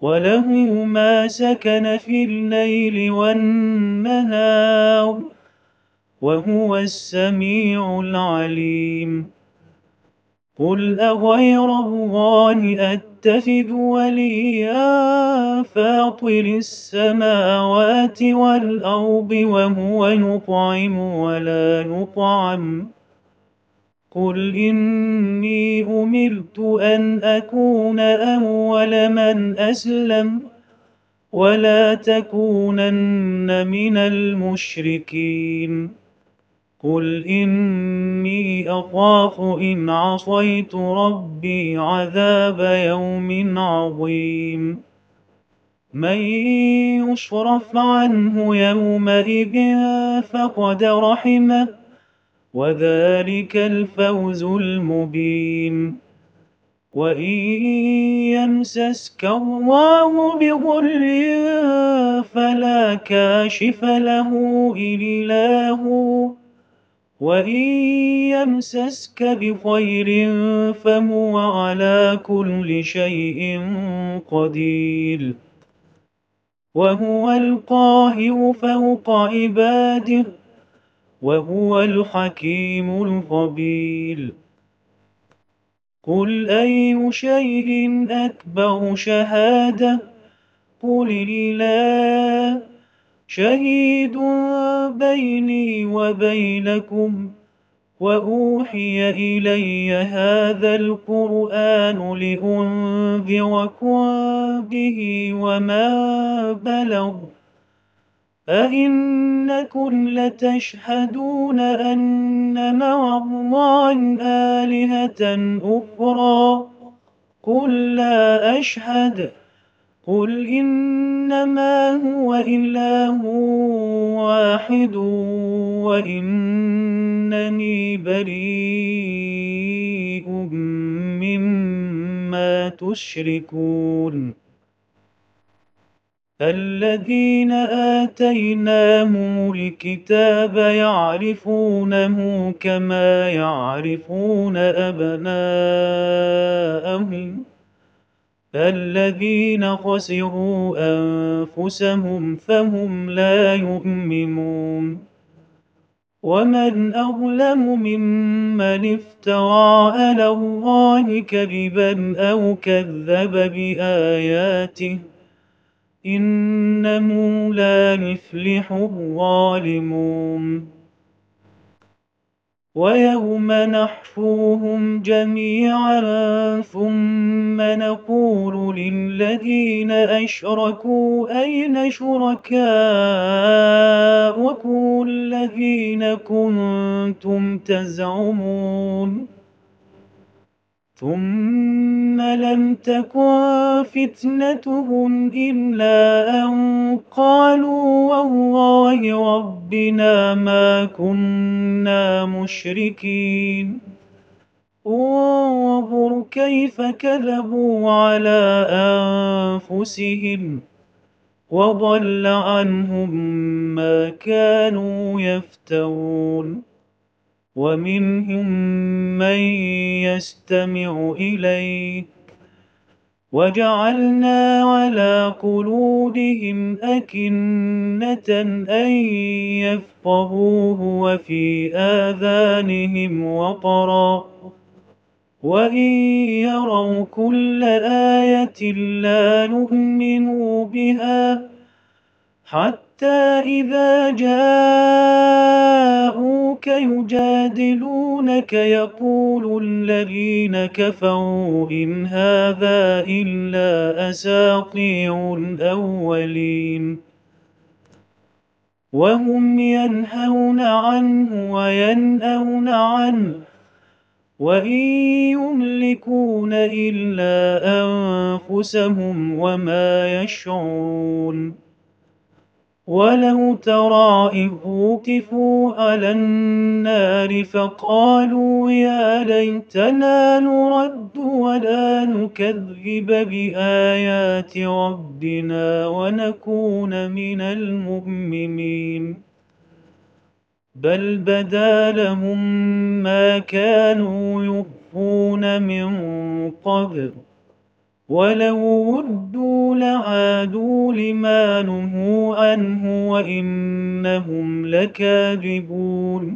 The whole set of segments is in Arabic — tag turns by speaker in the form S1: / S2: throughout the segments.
S1: وله ما سكن في الليل والنهار وهو السميع العليم. قل أغير الله أتخذ وليا فاطر السماوات والأرض وهو يطعم ولا يطعم. قل إني أمرت أن أكون أول من أسلم ولا تكونن من المشركين. قل إني أخاف إن عصيت ربي عذاب يوم عظيم. من يصرف عنه يومئذ فقد رحمه وذلك الفوز المبين. وإن يمسسك الله بضر فلا كاشف له إلا هو وإن يمسسك بخير فهو على كل شيء قدير. وهو القاهر فوق عباده وهو الحكيم الخبير. قل أي شيء أكبر شهادة؟ قل الله شهيد بيني وبينكم وأوحي إلي هذا القرآن لأنذركم به وما بلغ. أئنكم لتشهدون أن مع الله آلهة أخرى؟ قل لا أشهد. قل إنما هو إله واحد وإنني بريء مما تشركون. الذين آتيناهم الكتاب يعرفونه كما يعرفون أبناءهم الذين خسروا أنفسهم فهم لا يؤمنون. ومن أظلم ممن افترى على الله كذبا أو كذب بآياته إنه لا يفلح الظالمون. ويوم نحشرهم جميعا ثم نقول للذين أشركوا أين شركاؤكم الذين كنتم تزعمون ثم لم تكن فتنتهم إلا أن قالوا والله ربنا ما كنا مشركين. انظر كيف كذبوا على أنفسهم وضل عنهم ما كانوا يفترون. ومنهم من يستمع إليك وجعلنا على قلوبهم أكنة أن يفقهوه وفي آذانهم وقرا وإن يروا كل آية لا يؤمنوا بها حتى إذا جاءوك يجادلونك يقول الذين كفروا إن هذا إلا أساطير الأولين. وهم ينهون عنه وينأون عنه وإن يملكون إلا أنفسهم وما يشعرون. ولو ترى إذ وقفوا على النار فقالوا يا ليتنا نرد ولا نكذب بآيات ربنا ونكون من المؤمنين. بل بدا لهم ما كانوا يخفون من قبل ولو ردوا لعادوا لما نهوا عنه وإنهم لكاذبون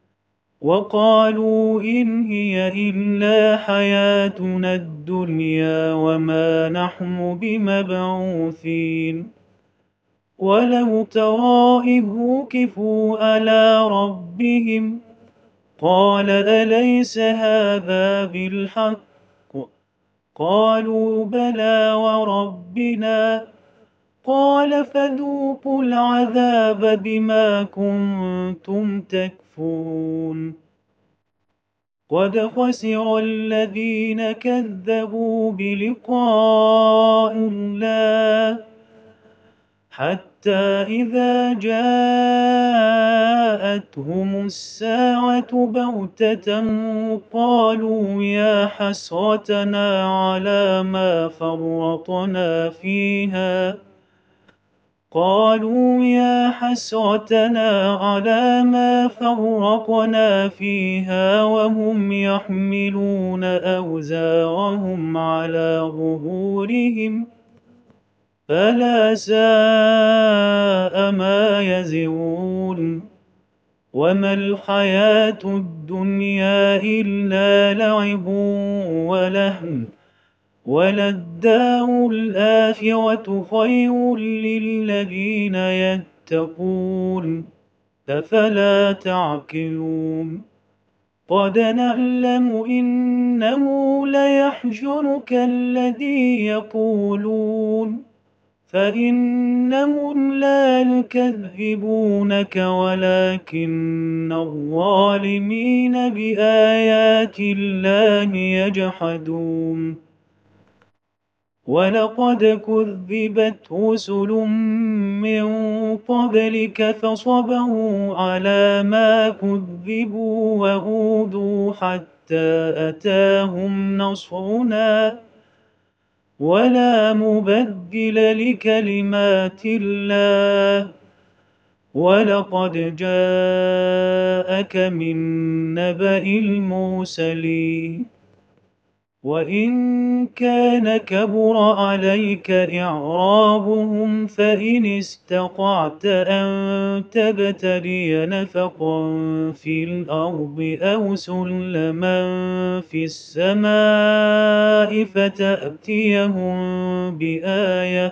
S1: وقالوا إن هي إلا حياتنا الدنيا وما نحن بمبعوثين ولو ترى إذ وقفوا على ربهم قال أليس هذا بالحق قالوا بلى وربنا قال فذوقوا العذاب بما كنتم تكفرون قد خسر الذين كذبوا بلقاء الله حتى إذا جاءتهم الساعة بغتة قالوا يا حسرتنا على ما فرطنا فيها وهم يحملون أوزارهم على ظهورهم فلا ساء ما يزرون وما الحياة الدنيا إلا لعب ولهو وللدار الآخرة خير للذين يتقون أفلا تعقلون قد نعلم إنه ليحزنك الذي يقولون فإنهم لا يكذبونك ولكن الظالمين بآيات الله يجحدون ولقد كذبت رسل من قبلك فصبروا على ما كذبوا وأوذوا حتى أتاهم نصرنا ولا مبدل لكلمات الله ولقد جاءك من نبأ المرسلين وإن كان كبر عليك إعرابهم فإن استطعت أن تبتغي نفقا في الأرض أو سلما في السماء فتأتيهم بآية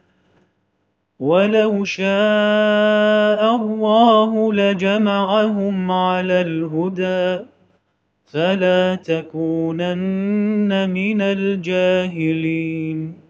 S1: ولو شاء الله لجمعهم على الهدى فلا تكونن من الجاهلين